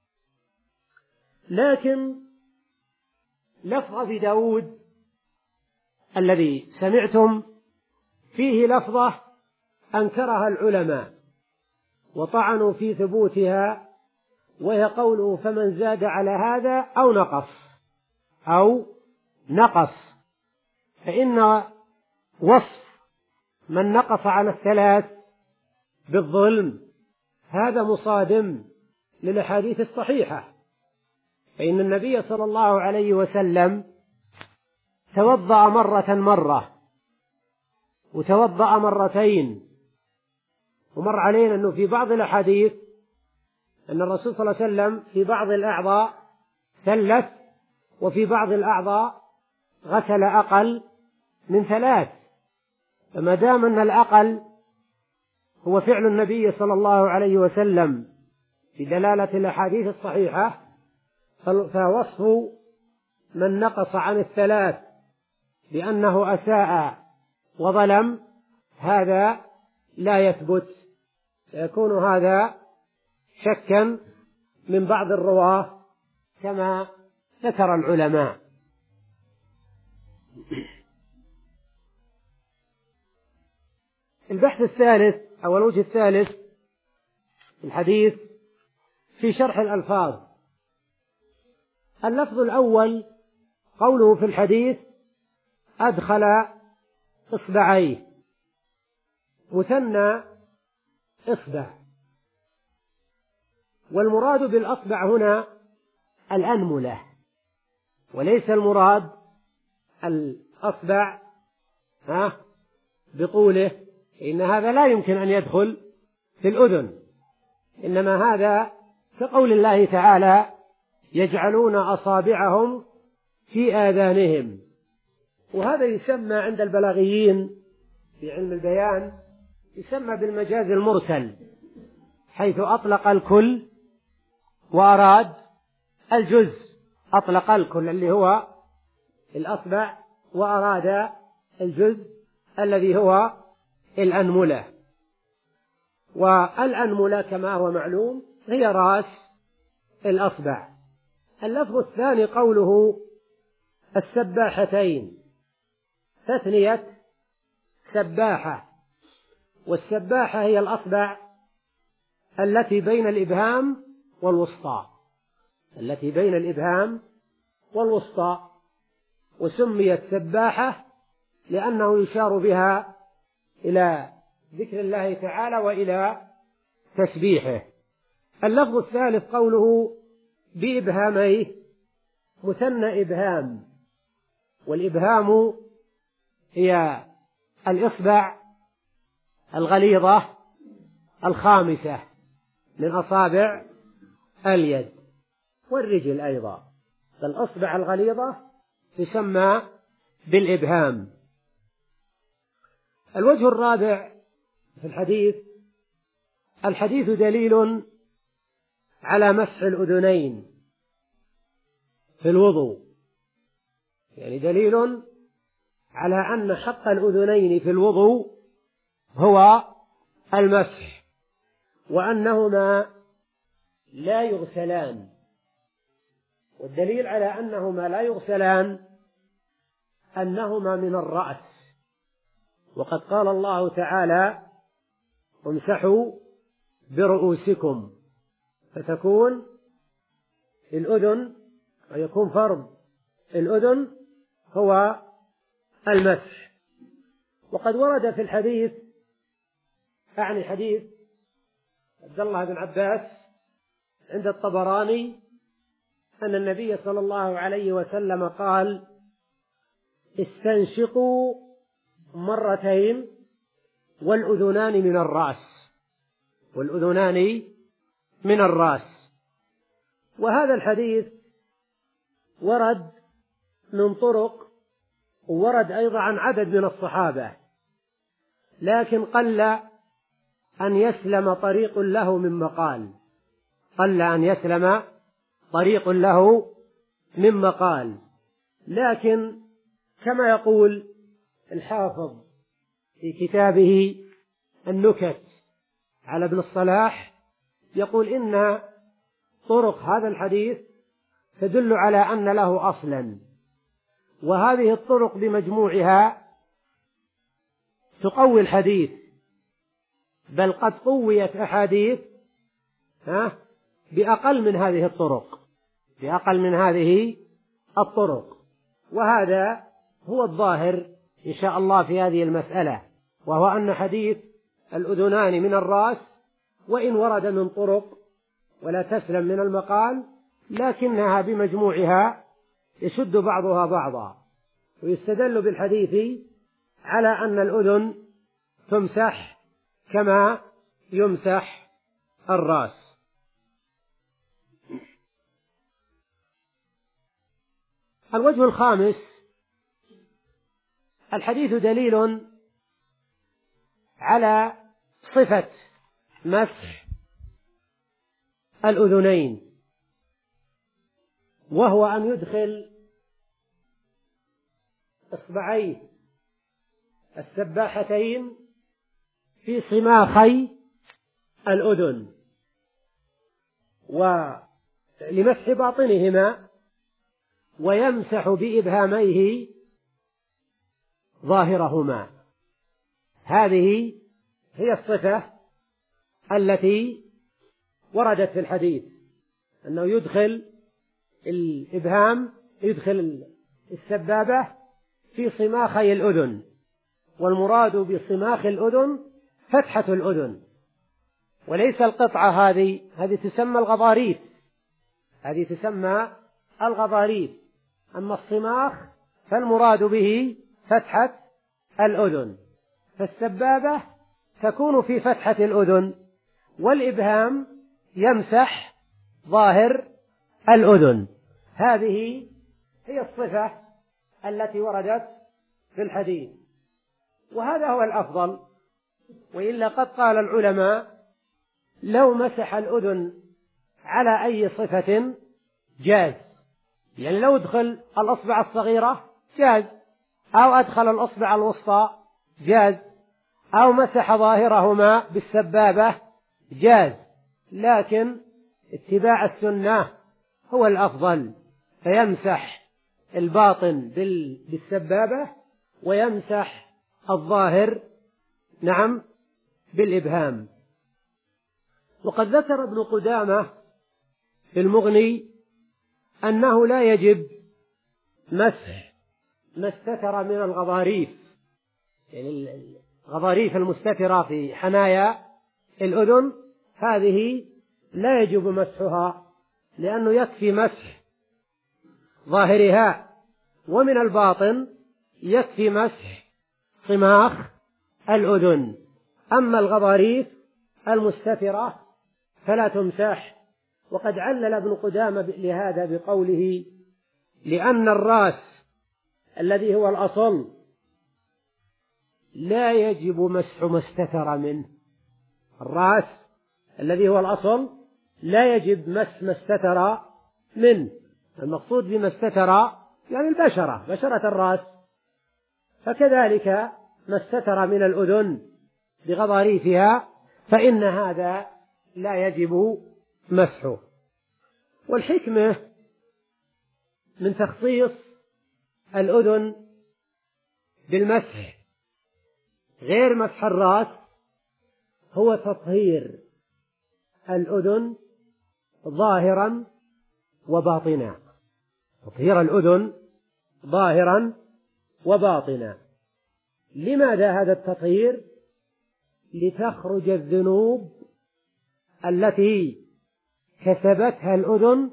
لكن لفظ أبي داود الذي سمعتم فيه لفظة أنكرها العلماء وطعنوا في ثبوتها، وهي قوله فمن زاد على هذا أو نقص أو نقص، فإن وصف من نقص على الثلاث بالظلم هذا مصادم للأحاديث الصحيحة، فإن النبي صلى الله عليه وسلم توضأ مرة مرة وتوضأ مرتين، ومر علينا أنه في بعض الأحاديث أن الرسول صلى الله عليه وسلم في بعض الأعضاء ثلث، وفي بعض الأعضاء غسل أقل من ثلاث. فما دام أن الأقل هو فعل النبي صلى الله عليه وسلم بدلالة الأحاديث الصحيحة، فوصف من نقص عن الثلاث بأنه أساء وظلم هذا لا يثبت، فيكون هذا شكا من بعض الرواة كما ذكر العلماء. البحث الثالث أو الوجه الثالث في الحديث في شرح الألفاظ. اللفظ الأول قوله في الحديث أدخل إصبعيه، مثنى إصبع، والمراد بالأصبع هنا الأنملة، وليس المراد الأصبع ها بطوله، إن هذا لا يمكن أن يدخل في الأذن، إنما هذا كقول الله تعالى يجعلون أصابعهم في آذانهم، وهذا يسمى عند البلاغيين في علم البيان يسمى بالمجاز المرسل، حيث أطلق الكل وأراد الجزء، أطلق الكل اللي هو الأصبع وأراد الجزء الذي هو الأنملة. والأنملة كما هو معلوم هي رأس الأصبع. اللفظ الثاني قوله السباحتين، تثنية سباحة، والسباحة هي الأصبع التي بين الإبهام والوسطى، التي بين الإبهام والوسطى، وسميت سباحة لأنه يشار بها إلى ذكر الله تعالى وإلى تسبيحه. اللفظ الثالث قوله بإبهاميه، مثنى إبهام، والإبهام هي الإصبع الغليظة الخامسة من أصابع اليد، والرجل أيضا. فالأصبع الغليظة تسمى بالإبهام. الوجه الرابع في الحديث: الحديث دليل على مسح الأذنين في الوضوء، يعني دليل على أن حق الأذنين في الوضوء هو المسح، وأنهما لا يغسلان. والدليل على أنهما لا يغسلان أنهما من الرأس، وقد قال الله تعالى: امسحوا برؤوسكم، فتكون الأذن ويكون فرض الأذن هو المسح. وقد ورد في الحديث، أعني حديث عبد الله بن عباس عند الطبراني، أن النبي صلى الله عليه وسلم قال: استنشقوا مرتين والأذنان من الرأس، والأذنان من الرأس. وهذا الحديث ورد من طرق، وورد أيضا عن عدد من الصحابة، لكن قل أن يسلم طريق له من مقال، قل أن يسلم طريق له من مقال. لكن كما يقول الحافظ في كتابه النكت على ابن الصلاح، يقول: إن طرق هذا الحديث تدل على أن له أصلا، وهذه الطرق بمجموعها تقوي الحديث، بل قد قويت أحاديث ها بأقل من هذه الطرق، بأقل من هذه الطرق. وهذا هو الظاهر إن شاء الله في هذه المسألة، وهو أن حديث الأذنان من الرأس وإن ورد من طرق ولا تسلم من المقال، لكنها بمجموعها يشد بعضها بعضا، ويستدل بالحديث على أن الأذن تمسح كما يمسح الرأس. الوجه الخامس: الحديث دليل على صفة مسح الأذنين، وهو أن يدخل إصبعيه السباحتين في صماخي الأذن، ولمسح باطنهما، ويمسح بإبهاميه ظاهرهما. هذه هي الصفة التي وردت في الحديث، أنه يدخل الإبهام، يدخل السبابة في صماخي الأذن، والمراد بصماخ الأذن فتحة الأذن، وليس القطعة هذه، هذه تسمى الغضاريف، هذه تسمى الغضاريف. أما الصماخ فالمراد به فتحة الأذن، فالسبابة تكون في فتحة الأذن، والإبهام يمسح ظاهر الأذن. هذه هي الصفة التي وردت في الحديث، وهذا هو الأفضل. وإلا قد قال العلماء: لو مسح الأذن على أي صفة جاز، يعني لو أدخل الأصبع الصغيرة جاز، أو أدخل الأصبع الوسطى جاز، أو مسح ظاهرهما بالسبابة جاز، لكن اتباع السنة هو الأفضل، فيمسح الباطن بالسبابة ويمسح الظاهر نعم بالإبهام. وقد ذكر ابن قدامة في المغني أنه لا يجب مسح ما استتر من الغضاريف، يعني الغضاريف المستترة في حنايا الأذن هذه لا يجب مسحها، لأنه يكفي مسح ظاهرها، ومن الباطن يكفي مسح صماخ الأذن. أما الغضاريف المستترة فلا تمسح. وقد علل ابن قدامة لهذا بقوله: لأن الرأس الذي هو الأصل لا يجب مسح ما استتر منه. الرأس الذي هو الأصل لا يجب مسح ما استتر منه. المقصود بما استتر يعني البشرة، بشرة الرأس. فكذلك ما استتر من الأذن بغضاريفها فإن هذا لا يجب مسحه. والحكمة من تخصيص الأذن بالمسح غير مسح الرأس هو تطهير الأذن ظاهرا وباطنا. تطهير الأذن ظاهرا وباطنا. لماذا هذا التطهير؟ لتخرج الذنوب التي كسبتها الأذن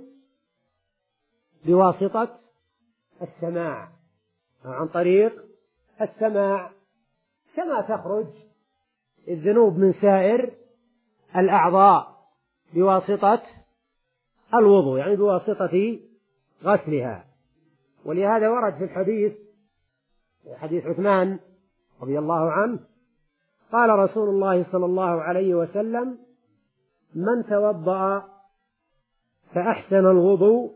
بواسطة السماع، عن طريق السماع، كما تخرج الذنوب من سائر الأعضاء بواسطة الوضوء، يعني بواسطة غسلها. ولهذا ورد في الحديث، حديث عثمان رضي الله عنه، قال رسول الله صلى الله عليه وسلم: من توضأ فأحسن الوضوء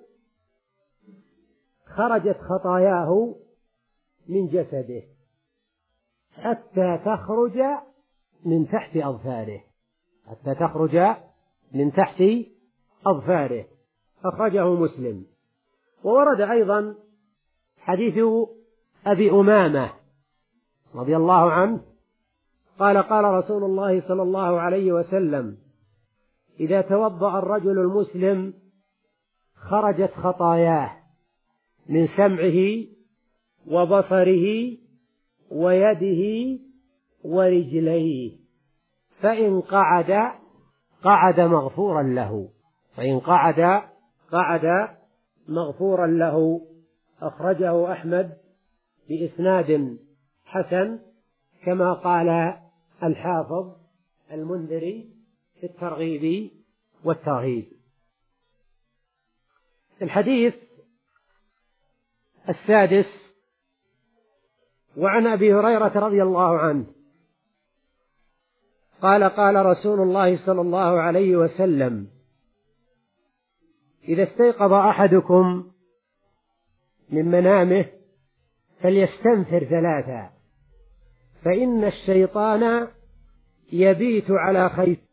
خرجت خطاياه من جسده حتى تخرج من تحت أظفاره، حتى تخرج من تحت أظفاره. أخرجه مسلم. وورد أيضا حديث أبي أمامة رضي الله عنه قال: قال رسول الله صلى الله عليه وسلم: إذا توضأ الرجل المسلم خرجت خطاياه من سمعه وبصره ويده ورجليه، فإن قعد قعد مغفورا له، فإن قعد قعد مغفورا له. أخرجه أحمد بإسناد حسن كما قال الحافظ المنذري في الترغيب والترهيب. الحديث السادس: وعن أبي هريرة رضي الله عنه قال: قال رسول الله صلى الله عليه وسلم: إذا استيقظ أحدكم من منامه فليستنفر ثلاثا، فإن الشيطان يبيت على خيط